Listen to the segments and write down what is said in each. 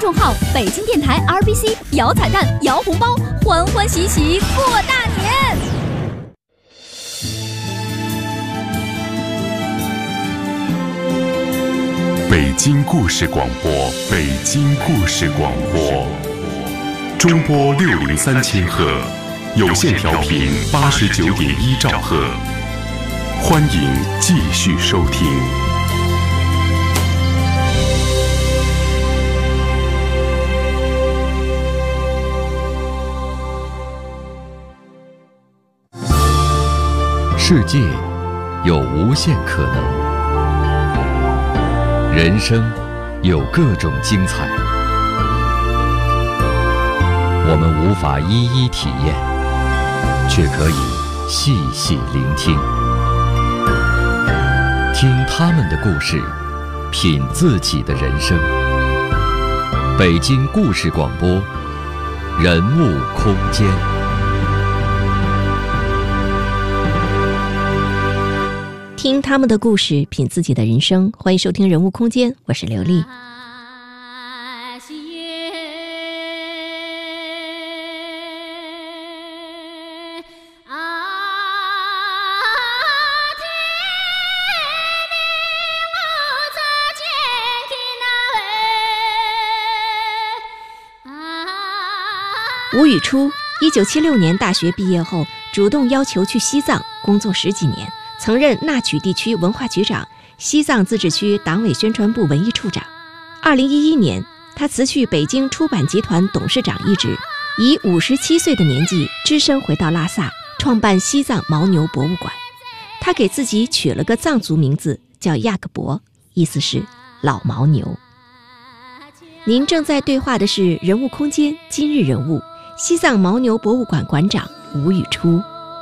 众号北京电台 RBC， 摇彩蛋，摇红包，欢欢喜喜过大年。 北京故事广播，北京故事广播，中波603千赫，有线调频89.1兆赫，欢迎继续收听。 世界有无限可能，人生有各种精彩，我们无法一一体验，却可以细细聆听，听他们的故事，品自己的人生。北京故事广播，人物空间。 听他们的故事，品自己的人生。欢迎收听人物空间，我是刘丽。吴语初1976年大学毕业后，主动要求去西藏工作10几年，曾任纳曲地区文化局长、西藏自治区党委宣传部文艺处长。2011年，他辞去北京出版集团董事长一职，以57岁的年纪只身回到拉萨，创办西藏牦牛博物馆。他给自己取了个藏族名字，叫亚克伯，意思是老牦牛。您正在对话的是人物空间今日人物，西藏牦牛博物馆馆长吴语初。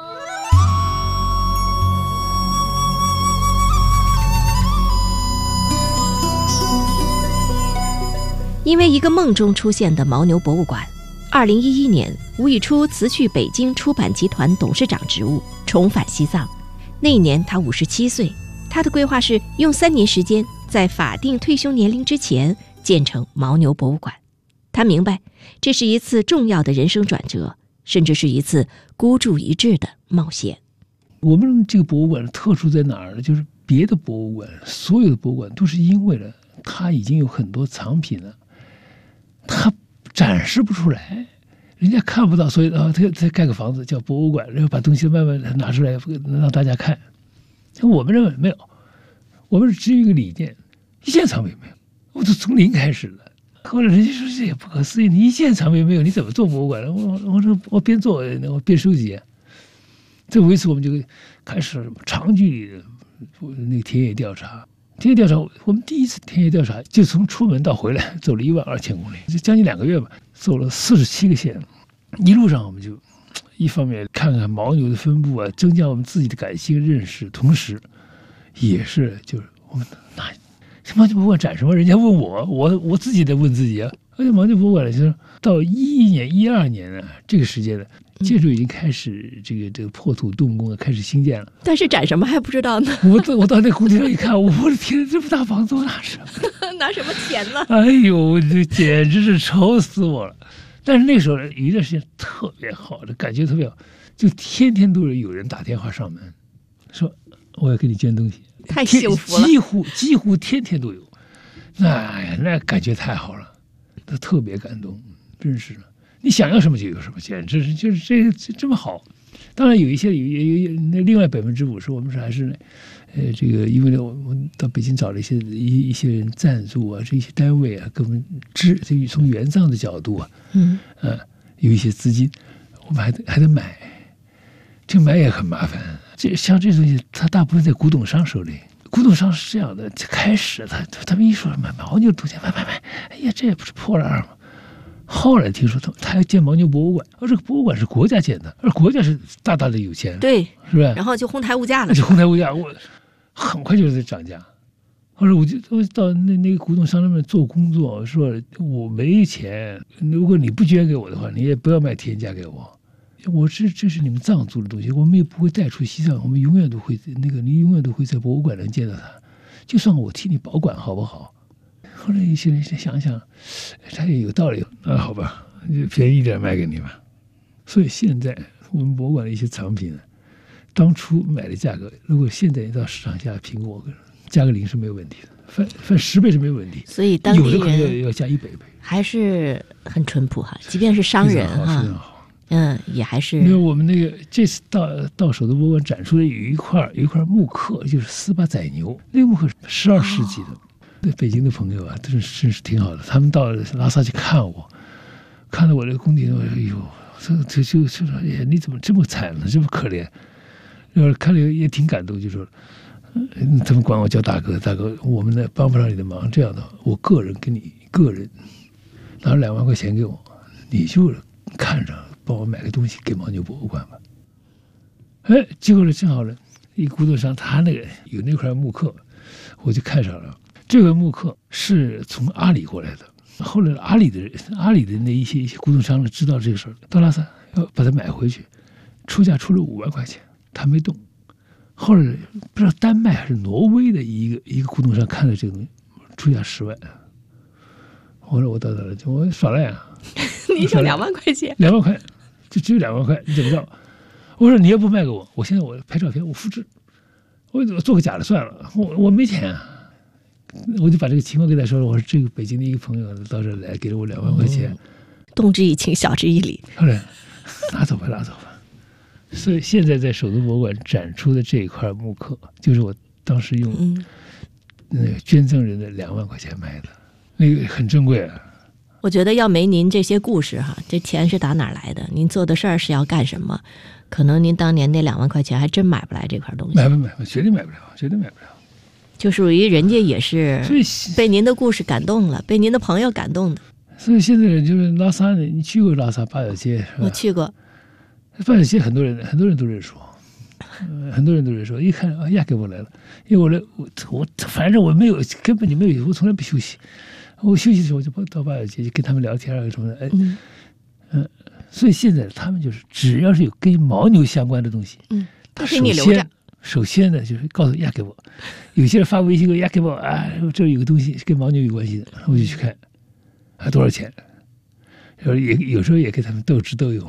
因为一个梦中出现的牦牛博物馆，2011年，吴语初辞去北京出版集团董事长职务，重返西藏。那一年他57岁，他的规划是用3年时间，在法定退休年龄之前建成牦牛博物馆。他明白，这是一次重要的人生转折，甚至是一次孤注一掷的冒险。 我们这个博物馆特殊在哪儿呢？就是别的博物馆，所有的博物馆都是因为了它已经有很多藏品了，它展示不出来，人家看不到，所以再盖个房子叫博物馆，然后把东西慢慢拿出来让大家看。我们认为没有，我们只有一个理念，一件藏品没有，我就从零开始了。后来人家说这也不可思议，你一件藏品没有，你怎么做博物馆？我边做我边收集。这为此我们就开始长距离的那个田野调查。田野调查，我们第一次田野调查就从出门到回来走了12000公里，就将近2个月吧，走了47个县。一路上我们就一方面看看牦牛的分布啊，增加我们自己的感性认识，同时也是就是我们那牦牛博物馆展什么？人家问我自己得问自己啊。而且牦牛博物馆就是到11年、12年呢这个时间呢，建筑已经开始这个破土动工了，开始兴建了。 但是展什么还不知道呢。 我到那工地上一看，我的天，这么大房子我拿什么？ 拿什么钱呢？ 哎呦，这简直是愁死我了。但是那时候有一段时间特别好，这感觉特别好，就天天都有人打电话上门，说我要给你捐东西， 太幸福了， 几乎天天都有。那感觉太好了，他特别感动，真是。你想要什么就有什么，简直是就是这么好。当然有一些那另外50%，我们是还是这个，因为我们到北京找了一些人赞助啊，这一些单位啊，给我们从援藏的角度啊，有一些资金，我们还得买，这买也很麻烦。像这东西，它大部分在古董商手里。古董商是这样的，开始他们一说买牦牛东西，买，哎呀，这也不是破烂吗？后来听说他要建牦牛博物馆，而这个博物馆是国家建的，而国家是大大的有钱， 对， 是吧？ 然后就哄抬物价了， 我很快就在涨价。后来我到那个古董商那边做工作，说我没钱，如果你不捐给我的话，你也不要卖天价给我。这是你们藏族的东西，我们也不会带出西藏，我们永远都会你永远都会在博物馆能见到它，就算我替你保管好不好？ 后来一些人想想，他也有道理啊，好吧，就便宜一点卖给你吧。所以现在我们博物馆的一些藏品呢，当初买的价格，如果现在到市场价评估，加个0是没有问题的，翻10倍是没有问题。 所以当地人有的可能要加100倍， 还是很淳朴哈，即便是商人哈， 非常好。 也还是。 因为我们那个这次到首都博物馆展出的有一块木刻，就是斯巴宰牛，那个木刻是12世纪的。对北京的朋友啊，真是挺好的。他们到拉萨去看我，看到我这个工地，我说：“哎呦，这就说，哎呀，你怎么这么惨呢？这么可怜。”然后看了也挺感动，就说：“他们管我叫大哥，大哥，我们呢帮不上你的忙。这样的，我个人给你个人拿2万块钱给我，你就看着。”帮我买个东西给牦牛博物馆吧。哎，结果呢，正好呢，一古董商他那个有那块木刻，我就看上了。这个木刻是从阿里过来的，后来阿里的那一些古董商呢知道这个事儿，到拉萨要把它买回去，出价出了5万块钱，他没动。后来不知道丹麦还是挪威的一个古董商看了这个东西，出价10万。我说我到哪了？我耍赖啊！ 你说2万块钱 ，2万块，就只有2万块，你怎么着？我说你要不卖给我，我现在我拍照片，我复制，我做个假的算了，我没钱啊。我就把这个情况跟他说了，我说这个北京的一个朋友到这儿来，给了我2万块钱， 动之以情，晓之以理。 后来拿走吧。所以现在在首都博物馆展出的这一块木刻，就是我当时用那个捐赠人的2万块钱买的，那个很珍贵啊。 我觉得要没您这些故事哈，这钱是打哪儿来的？您做的事儿是要干什么？可能您当年那2万块钱还真买不来这块东西。 买不，绝对买不了，绝对买不了。 就属于人家也是被您的故事感动了，被您的朋友感动的。 所以现在就是拉萨呢，你去过拉萨八角街是吧？ 我去过。 八角街很多人都认识我，很多人都认识我。一看啊，亚给我来了，因为我反正我没有，根本就没有，我从来不休息。我休息的时候就到八角街，就跟他们聊天啊什么的。所以现在他们就是只要是有跟牦牛相关的东西， 他给你留着。 首先呢，就是告诉亚给我，有些人发微信给亚给我啊，这有个东西是跟牦牛有关系的，我就去看，啊多少钱，然后也有时候也给他们斗智斗勇。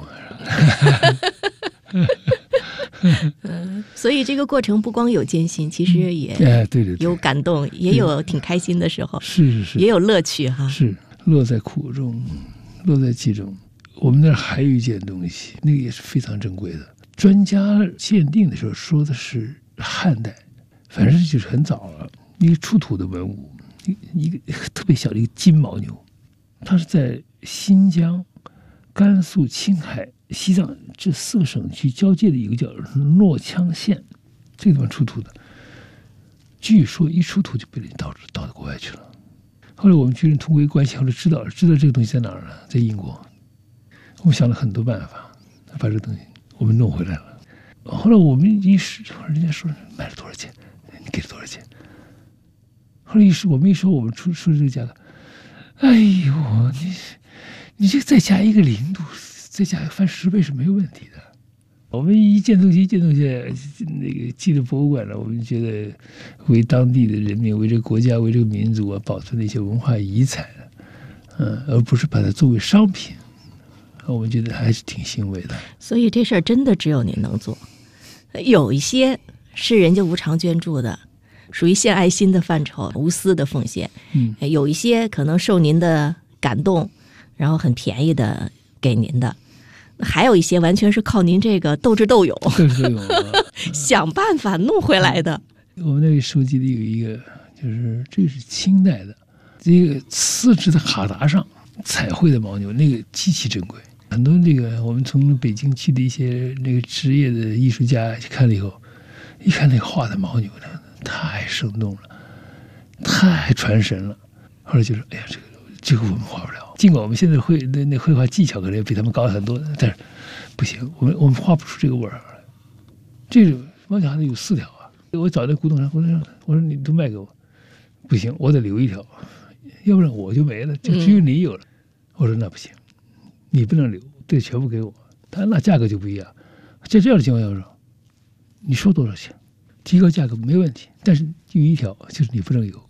所以这个过程不光有艰辛，其实也对有感动，也有挺开心的时候， 是， 也有乐趣哈。 是乐在苦中，乐在其中。我们那儿还有一件东西，那个也是非常珍贵的。专家鉴定的时候说的是汉代，反正就是很早了，一个出土的文物，一个特别小的一个金牦牛，它是在新疆、甘肃、青海、西藏这4个省区交界的一个叫诺羌县这个地方出土的。据说一出土就被人盗到国外去了。后来我们军人通过一个关系，后来知道这个东西在哪儿呢？在英国。我们想了很多办法，把这个东西我们弄回来了。后来我们一试，人家说卖了多少钱，你给了多少钱？后来我们一说我们出这个价格，哎呦，你这个再加一个0度，再加翻10倍是没有问题的。我们一件东西那个寄到博物馆了，我们觉得为当地的人民、为这个国家、为这个民族啊保存的一些文化遗产，而不是把它作为商品。我们觉得还是挺欣慰的。所以这事儿真的只有您能做。有一些是人家无偿捐助的，属于献爱心的范畴，无私的奉献。有一些可能受您的感动，然后很便宜的给您的，还有一些完全是靠您这个斗智斗勇想办法弄回来的。 我们那里收集的有一个，就是这个是清代的，这个瓷质的哈达上彩绘的牦牛，那个极其珍贵。很多这个我们从北京去的一些那个职业的艺术家去看了以后，一看那个画的牦牛呢，太生动了，太传神了。后来就说，哎呀，这个我们画不了。尽管我们现在那绘画技巧可能比他们高很多，但是不行，我们画不出这个味儿来。这种牦牛还得有4条啊！我找那古董商，我说你都卖给我，不行，我得留1条，要不然我就没了，就只有你有了。我说那不行，你不能留，对，全部给我。他那价格就不一样。在这样的情况下，我说你说多少钱，提高价格没问题，但是有1条就是你不能有，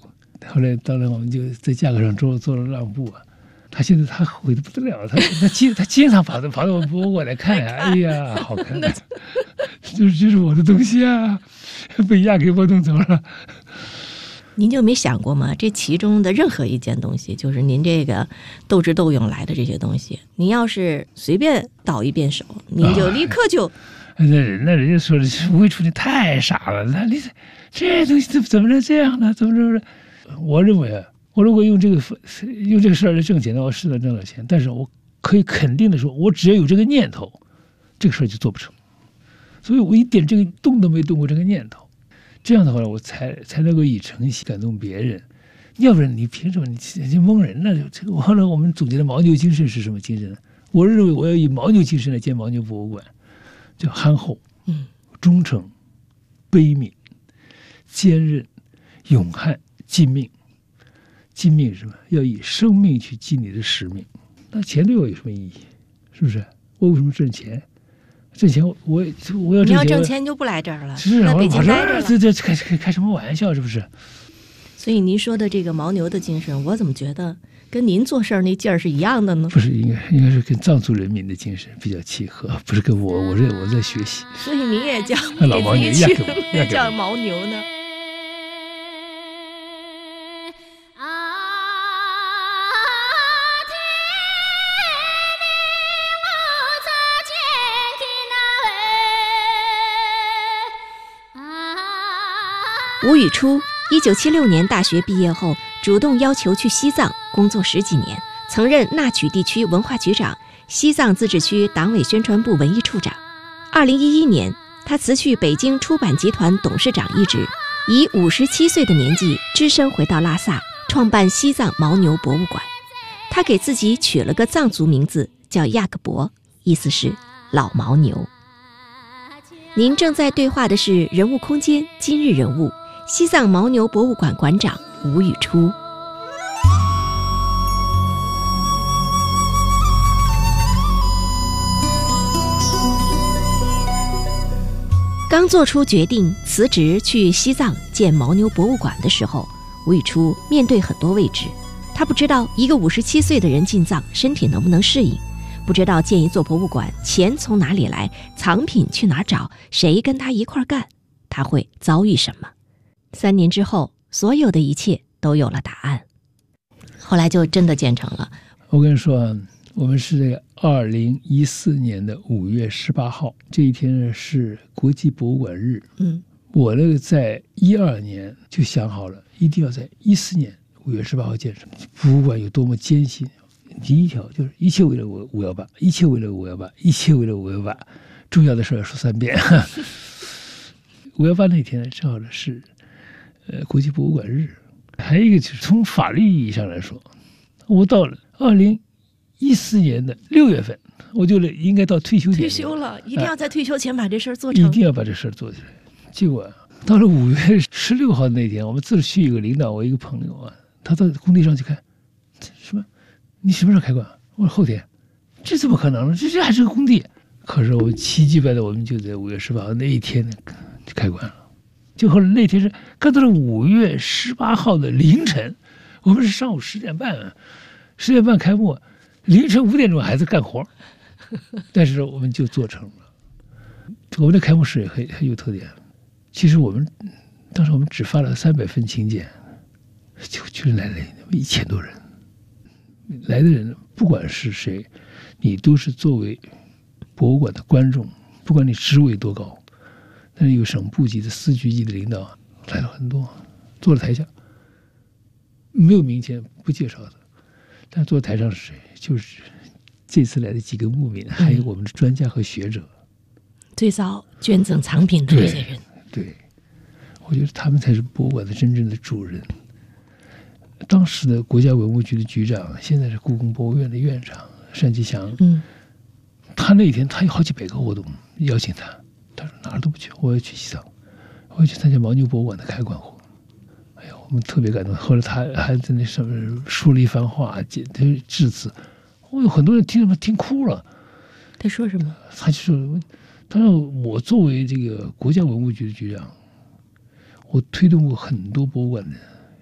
后来当然我们就在价格上做了让步啊。他现在他悔得不得了，他经常跑到我们博物馆来看呀，哎呀，好看，就是我的东西啊，被压给我弄走了。 您就没想过吗？这其中的任何一件东西，就是您这个斗智斗勇来的这些东西，您要是随便倒一遍手，您就立刻就…… 那人家说的吴慧初你太傻了，你这东西怎么能这样呢？怎么？我认为啊，我如果用这个事儿来挣钱的话，是能挣到钱，但是我可以肯定的说，我只要有这个念头，这个事儿就做不成。所以我一点这个动都没动过这个念头。这样的话，我才能够以诚心感动别人，要不然你凭什么你蒙人呢？这个后来我们总结的牦牛精神是什么精神呢？我认为我要以牦牛精神来建牦牛博物馆，叫憨厚、忠诚、悲悯、坚韧、勇悍、尽命。尽命是什么？要以生命去尽你的使命。那钱对我有什么意义？是不是？我为什么挣钱？挣钱我要挣钱， 你要挣钱就不来这儿了， 是在北京待着了。 这开什么玩笑？是不是？ 所以您说的这个牦牛的精神，我怎么觉得跟您做事儿那劲儿是一样的呢？ 不是，应该是跟藏族人民的精神比较契合，不是跟我在学习。 所以您也叫老牦牛， 也叫牦牛呢？吴语初1976年大学毕业后，主动要求去西藏工作10几年，曾任纳曲地区文化局长、西藏自治区党委宣传部文艺处长。2011年，他辞去北京出版集团董事长一职，以57岁的年纪只身回到拉萨，创办西藏牦牛博物馆。他给自己取了个藏族名字，叫亚克伯，意思是老牦牛。您正在对话的是人物空间今日人物，西藏牦牛博物馆馆长吴语初。刚做出决定辞职去西藏建牦牛博物馆的时候，吴语初面对很多未知。他不知道一个57岁的人进藏身体能不能适应，不知道建一座博物馆钱从哪里来，藏品去哪儿找，谁跟他一块儿干，他会遭遇什么。3年之后，所有的一切都有了答案。后来就真的建成了。 我跟你说啊，我们是这个2014年的5月18号，这一天呢是国际博物馆日。我那个在12年就想好了，一定要在14年5月18号建成。博物馆有多么艰辛，第一条就是一切为了518，一切为了518，一切为了518，重要的事要说3遍。518那天呢，正好是国际博物馆日。还有一个就是从法律意义上来说，我到了2014年的6月份，我就应该到退休点。 退休了，一定要在退休前把这事儿做成。 一定要把这事儿做起来。结果到了5月16号那天，我们自治区有个领导，我一个朋友啊，他到工地上去看，什么？你什么时候开馆？我说后天。这怎么可能呢？这还是个工地。可是我们奇迹般的，我们就在5月18号那一天就开馆了。就后来那天是刚到了5月18号的凌晨，我们是上午10点半，10点半开幕，凌晨5点钟还在干活，但是我们就做成了。我们的开幕式也很有特点。其实当时我们只发了300份请柬，就是来了1000多人。来的人不管是谁，你都是作为博物馆的观众，不管你职位多高。但是有省部级的、司局级的领导来了很多，坐在台下，没有名前不介绍的，但坐在台上是谁？就是这次来的几个牧民，还有我们的专家和学者， 最早捐赠藏品的这些人。 对，我觉得他们才是博物馆的真正的主人。当时的国家文物局的局长，现在是故宫博物院的院长单霁翔，他那一天他有好几百个活动邀请他。他说哪儿都不去，我要去西藏，我要去参加牦牛博物馆的开馆活。哎呀，我们特别感动。后来他还在那上面说了一番话，致辞，我有很多人听哭了。 他说什么？ 他就说，他说我作为这个国家文物局的局长，我推动过很多博物馆的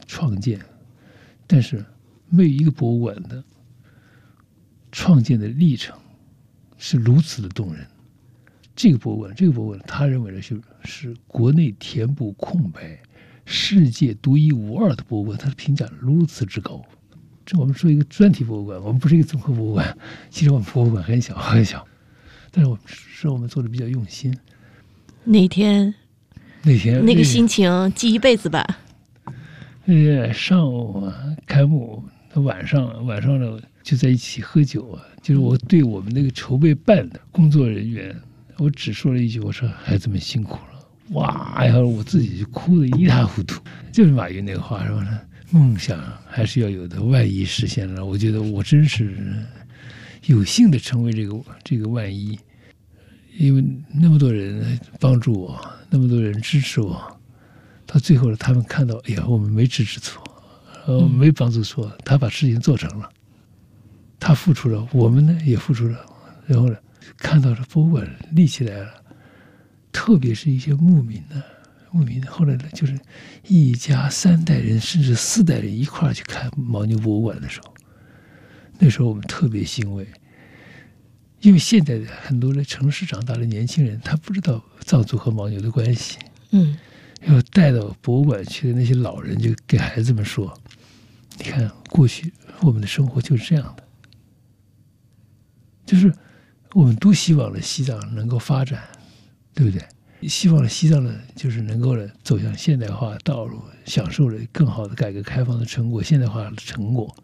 创建，但是没有一个博物馆的创建的历程是如此的动人。这个博物馆，他认为的是国内填补空白、世界独一无二的博物馆，他的评价如此之高。这我们说一个专题博物馆，我们不是一个综合博物馆。其实我们博物馆很小很小，但是我们做的比较用心。 那天那个心情记一辈子吧。 上午开幕，晚上呢就在一起喝酒啊。就是我对我们那个筹备办的工作人员，我只说了一句，我说孩子们辛苦了。哇呀，我自己就哭得一塌糊涂。就是马云那个话说呢，梦想还是要有的，万一实现了，我觉得我真是有幸的成为这个万一。因为那么多人帮助我，那么多人支持我，到最后他们看到，哎呀，我们没支持错，没帮助错，他把事情做成了，他付出了，我们呢也付出了，然后呢，看到了博物馆立起来了，特别是一些牧民，后来呢，就是一家3代人甚至4代人一块儿去看牦牛博物馆的时候，那时候我们特别欣慰。因为现在很多在城市长大的年轻人，他不知道藏族和牦牛的关系。然后带到博物馆去的那些老人就给孩子们说：“你看，过去我们的生活就是这样的，就是我们都希望了西藏能够发展，对不对？希望了西藏呢，就是能够呢走向现代化道路，享受了更好的改革开放的成果、现代化的成果。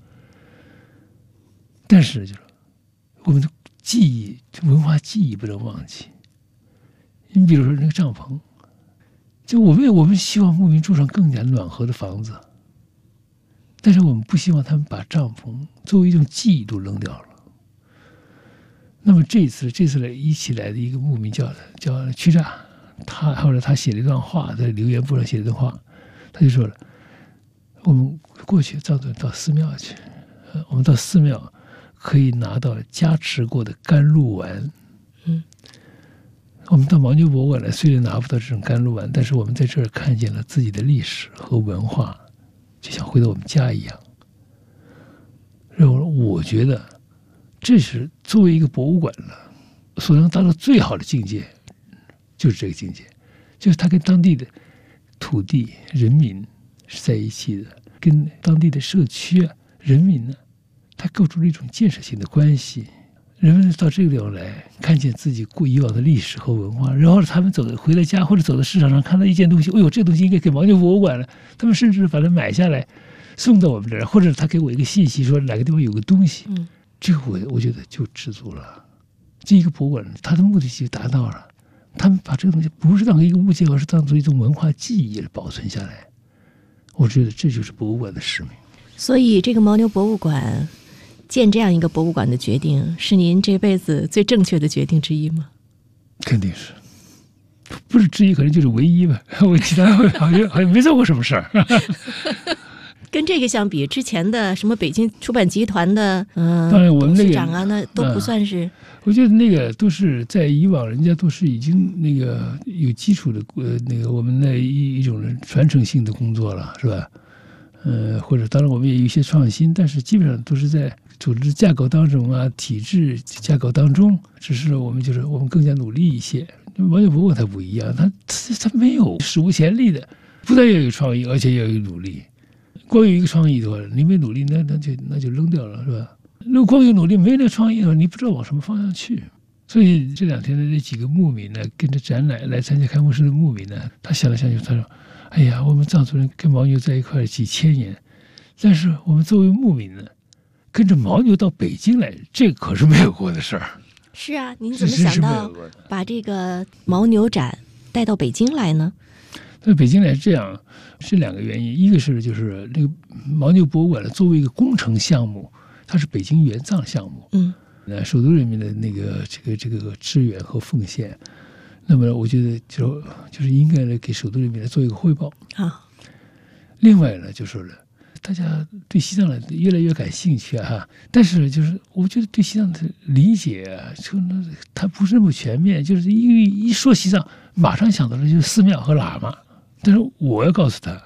但是就是我们的记忆、文化记忆不能忘记。你比如说那个帐篷，就我们希望牧民住上更加暖和的房子，但是我们不希望他们把帐篷作为一种记忆都扔掉了。那么这次来一起来的一个牧民叫屈乍，后来他写了一段话，在留言簿上写了一段话，他就说了：我们过去藏族到寺庙去，我们到寺庙可以拿到加持过的甘露丸。我们到牦牛博物馆来，虽然拿不到这种甘露丸，但是我们在这儿看见了自己的历史和文化，就像回到我们家一样。然后我觉得这是作为一个博物馆呢，所能达到最好的境界，就是这个境界，就是它跟当地的土地人民是在一起的，跟当地的社区人民呢，它构筑了一种建设性的关系。人们到这个地方来，看见自己以往的历史和文化，然后他们回了家或者走到市场上看到一件东西，哎呦，这东西应该给牦牛博物馆了，他们甚至把它买下来送到我们这儿，或者他给我一个信息说哪个地方有个东西，这个我觉得就知足了。这一个博物馆它的目的就达到了，他们把这个东西不是当成一个物件，而是当做一种文化记忆保存下来。我觉得这就是博物馆的使命。 所以这个牦牛博物馆建这样一个博物馆的决定，是您这辈子最正确的决定之一吗？ 肯定是，不是之一，可能就是唯一吧。我其他好像没做过什么事儿。 跟这个相比，之前的什么北京出版集团的当然我们董事长啊，那都不算是。 我觉得那个都是在以往，人家都是已经那个有基础的那个我们的一种传承性的工作了，是吧？或者当然我们也有一些创新，但是基本上都是在组织架构当中啊，体制架构当中，只是我们更加努力一些。牦牛博物馆它不一样，它没有史无前例的，不但要有创意，而且要有努力。光有一个创意的话，你没努力，那就扔掉了，是吧？如果光有努力没那创意的话，你不知道往什么方向去。所以这2天的这几个牧民呢，跟着展览来参加开幕式的牧民呢，他想了想，他说：“哎呀，我们藏族人跟牦牛在一块几千年，但是我们作为牧民呢，跟着牦牛到北京来，这可是没有过的事儿。” 是啊，您怎么想到把这个牦牛展带到北京来呢？ 在北京来这样是2个原因，一个是就是那个牦牛博物馆作为一个工程项目，它是北京援藏项目，首都人民的那个这个支援和奉献，那么我觉得就是应该来给首都人民来做一个汇报啊。另外呢，就说了，大家对西藏越来越感兴趣啊，但是就是我觉得对西藏的理解啊，它不是那么全面，就是一说西藏，马上想到的就是寺庙和喇嘛。但是我要告诉他，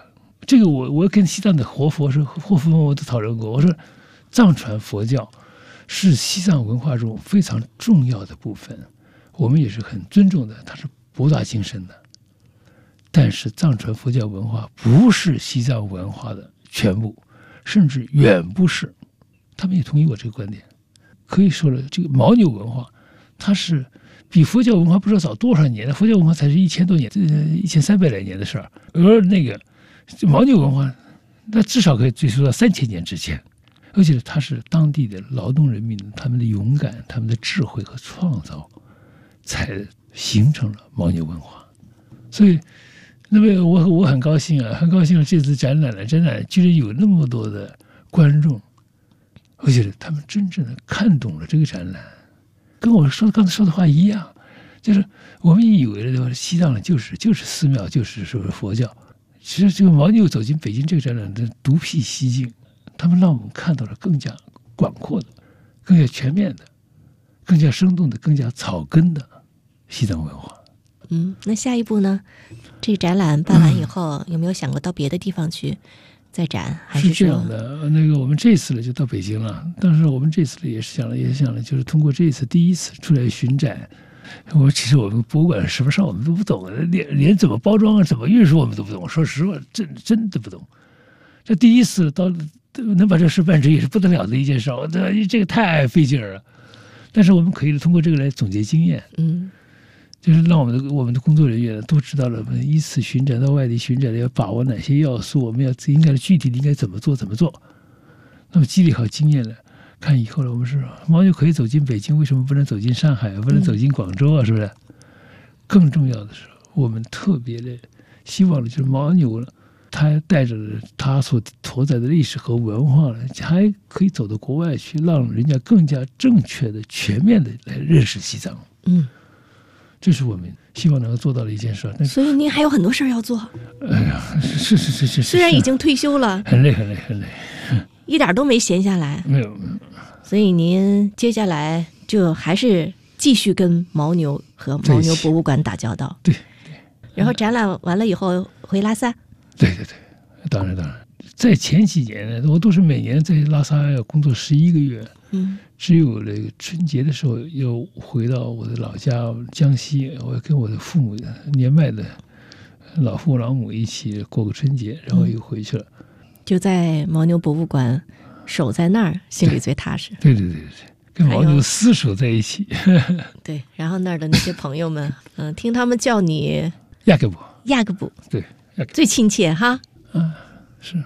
这个我跟西藏的活佛我都讨论过，我说藏传佛教是西藏文化中非常重要的部分，我们也是很尊重的，它是博大精深的。但是藏传佛教文化不是西藏文化的全部，甚至远不是。他们也同意我这个观点。可以说了，这个牦牛文化，它是比佛教文化不知道早多少年了，佛教文化才是1000多年，1300来年的事儿。而那个牦牛文化，那至少可以追溯到3000年之前。而且它是当地的劳动人民他们的勇敢、他们的智慧和创造，才形成了牦牛文化。所以，那么我很高兴啊，很高兴这次展览居然有那么多的观众，而且他们真正的看懂了这个展览，跟我刚才说的话一样，就是我们以为的西藏就是寺庙，就是说佛教。其实这个牦牛走进北京这个展览的独辟蹊径，他们让我们看到了更加广阔的、更加全面的、更加生动的、更加草根的西藏文化。 那下一步呢？这个展览办完以后，有没有想过到别的地方去再展？还是这样的？那个我们这次呢就到北京了，但是我们这次呢也想了，就是通过这一次第一次出来巡展。其实我们博物馆什么事我们都不懂，连怎么包装啊、怎么运输我们都不懂。说实话，真的不懂。这第一次能把这事办成也是不得了的一件事，这个太费劲了。但是我们可以通过这个来总结经验，就是让我们的工作人员都知道了，依次巡展到外地巡展要把握哪些要素，我们应该具体的应该怎么做。那么积累好经验了，看以后了，我们是牦牛可以走进北京，为什么不能走进上海，不能走进广州啊？是不是？更重要的是，我们特别的希望的就是牦牛了，它带着它所承载的历史和文化了，还可以走到国外去，让人家更加正确的、全面的来认识西藏。这是我们希望能够做到的一件事。 所以您还有很多事儿要做。 哎呀，是。 虽然已经退休了， 很累， 一点都没闲下来。 没有。 所以您接下来就还是继续跟牦牛和牦牛博物馆打交道。 对。 然后展览完了以后回拉萨。 对，当然。在前几年呢，我都是每年在拉萨要工作11个月。只有那个春节的时候，又回到我的老家江西，我跟我的父母年迈的老父老母一起过个春节，然后又回去了。 就在牦牛博物馆守在那儿，心里最踏实。 对，跟牦牛厮守在一起。 对，然后那儿的那些朋友们，听他们叫你亚格布，对， 最亲切哈。 是。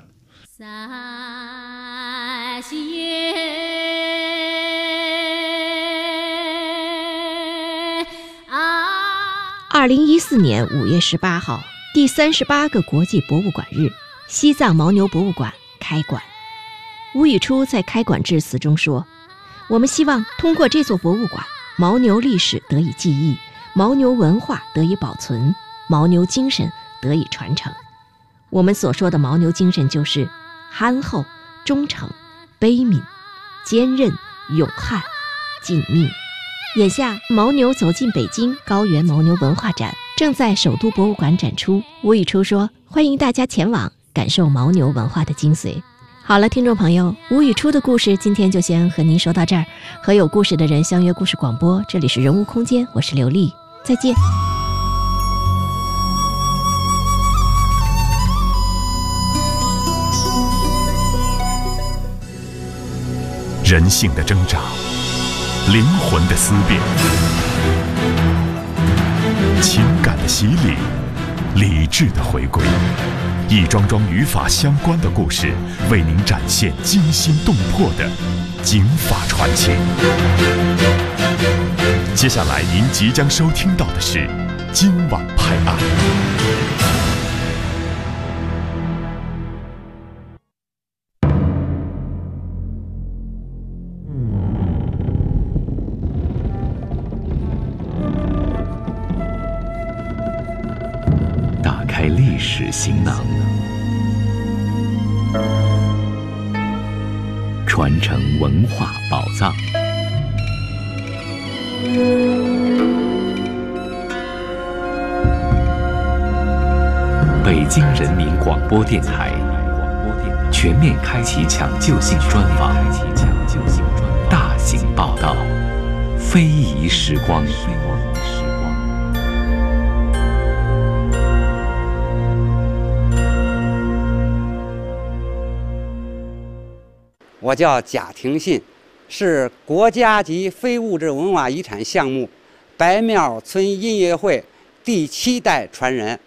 2014年5月18号，第38个国际博物馆日，西藏牦牛博物馆开馆。吴语初在开馆致辞中说：“我们希望通过这座博物馆，牦牛历史得以记忆，牦牛文化得以保存，牦牛精神得以传承。我们所说的牦牛精神就是憨厚、忠诚、悲悯、坚韧、勇悍、尽命。”眼下，牦牛走进北京高原牦牛文化展正在首都博物馆展出。吴语初说：“欢迎大家前往，感受牦牛文化的精髓。”好了，听众朋友，吴语初的故事今天就先和您说到这儿。和有故事的人相约故事广播，这里是人物空间，我是刘丽，再见。 人性的挣扎，灵魂的思辨，情感的洗礼，理智的回归，一桩桩与法相关的故事，为您展现惊心动魄的警法传奇。接下来您即将收听到的是今晚拍案。 历史行囊，传承文化宝藏。北京人民广播电台全面开启抢救性专访，大型报道，非遗时光。 我叫贾廷信，是国家级非物质文化遗产项目白庙村音乐会第7代传人。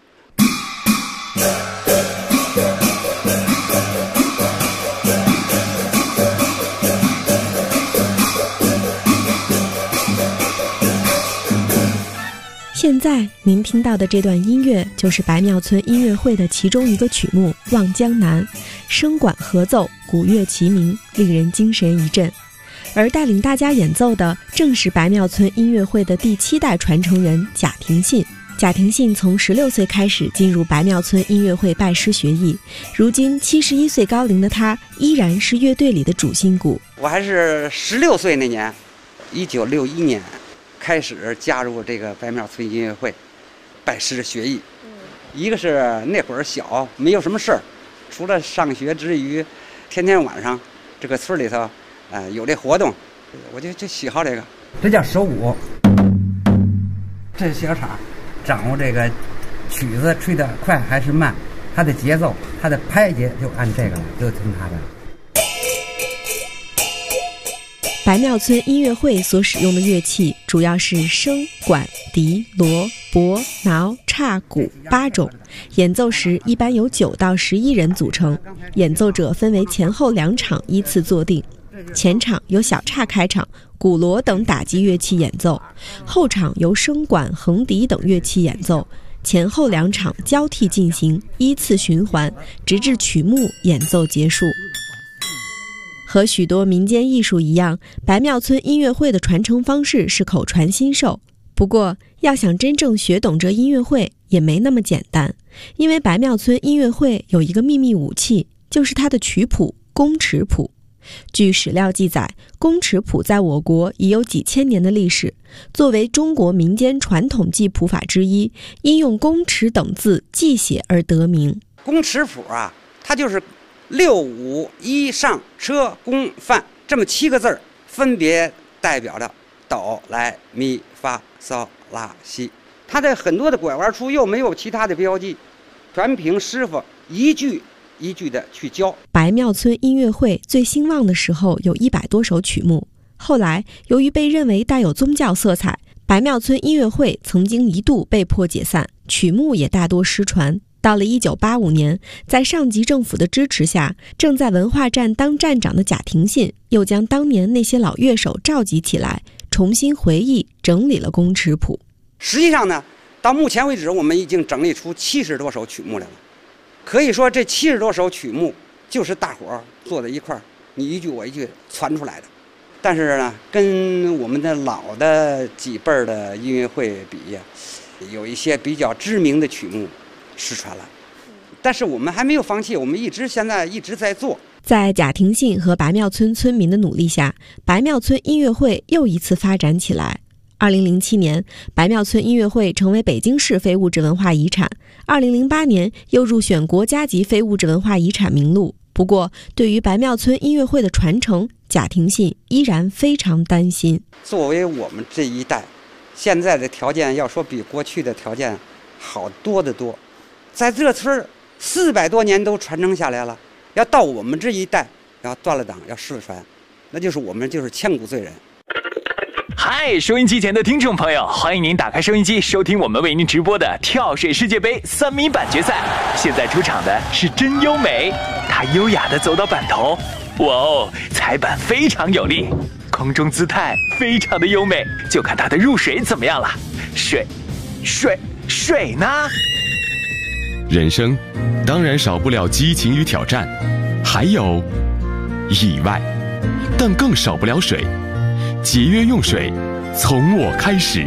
现在您听到的这段音乐就是白庙村音乐会的其中一个曲目《望江南》，声管合奏，鼓乐齐鸣，令人精神一振。而带领大家演奏的正是白庙村音乐会的第7代传承人贾廷信。贾廷信从16岁开始进入白庙村音乐会拜师学艺，如今71岁高龄的他依然是乐队里的主心骨。 我还是16岁那年，1961年开始加入这个白庙村音乐会，拜师学艺。一个是那会儿小，没有什么事儿，除了上学之余，天天晚上这个村里头，有这活动，我就喜好这个。这叫手鼓，这是小叉，掌握这个曲子吹得快还是慢，它的节奏，它的拍节就按这个了，就听它的。 白庙村音乐会所使用的乐器主要是笙、管、笛、锣、钹、铙、叉、鼓8种，演奏时一般由9到11人组成，演奏者分为前后2场依次坐定。前场由小叉开场，鼓锣等打击乐器演奏，后场由笙管、横笛等乐器演奏，前后2场交替进行，依次循环，直至曲目演奏结束。和许多民间艺术一样，白庙村音乐会的传承方式是口传心授。不过，要想真正学懂这音乐会也没那么简单，因为白庙村音乐会有一个秘密武器，就是它的曲谱宫尺谱。据史料记载，宫尺谱在我国已有几千年的历史，作为中国民间传统记谱法之一，因用宫尺等字记写而得名。 宫尺谱啊，它就是6、5、1上车宫范这么7个字儿，分别代表着哆来咪发嗦拉西。它的很多的拐弯处又没有其他的标记，全凭师傅一句一句的去教。 白庙村音乐会最兴旺的时候有100多首曲目，后来由于被认为带有宗教色彩，白庙村音乐会曾经一度被迫解散，曲目也大多失传。到了1985年，在上级政府的支持下，正在文化站当站长的贾廷信又将当年那些老乐手召集起来，重新回忆整理了宫尺谱。 实际上呢，到目前为止，我们已经整理出70多首曲目来了。可以说，这70多首曲目就是大伙儿坐在一块儿，你一句我一句传出来的。但是呢，跟我们的老的几辈儿的音乐会比呀，有一些比较知名的曲目失传了，但是我们还没有放弃，我们现在一直在做。 在贾廷信和白庙村村民的努力下，白庙村音乐会又一次发展起来。2007年，白庙村音乐会成为北京市非物质文化遗产，2008年又入选国家级非物质文化遗产名录。不过，对于白庙村音乐会的传承，贾廷信依然非常担心。 作为我们这一代，现在的条件要说比过去的条件好多得多。在这村400多年都传承下来了，要到我们这一代要断了档，要失传，那就是我们就是千古罪人。 嗨，收音机前的听众朋友，欢迎您打开收音机，收听我们为您直播的跳水世界杯3米板决赛。现在出场的是真优美，她优雅地走到板头，哇哦，踩板非常有力，空中姿态非常的优美，就看她的入水怎么样了。水呢？ 人生当然少不了激情与挑战，还有意外，但更少不了水。节约用水，从我开始。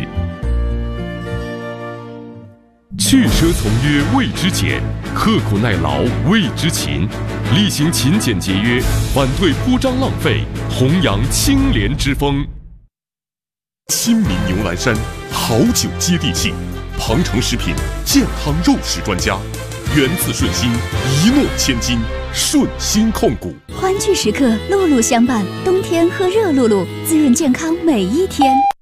去奢从约谓之俭，刻苦耐劳谓之勤。厉行勤俭节约，反对铺张浪费，弘扬清廉之风。新民牛栏山好酒接地气，庞城食品健康肉食专家， 源自顺心，一诺千金，顺心控股。 欢聚时刻，露露相伴，冬天喝热露露，滋润健康每一天。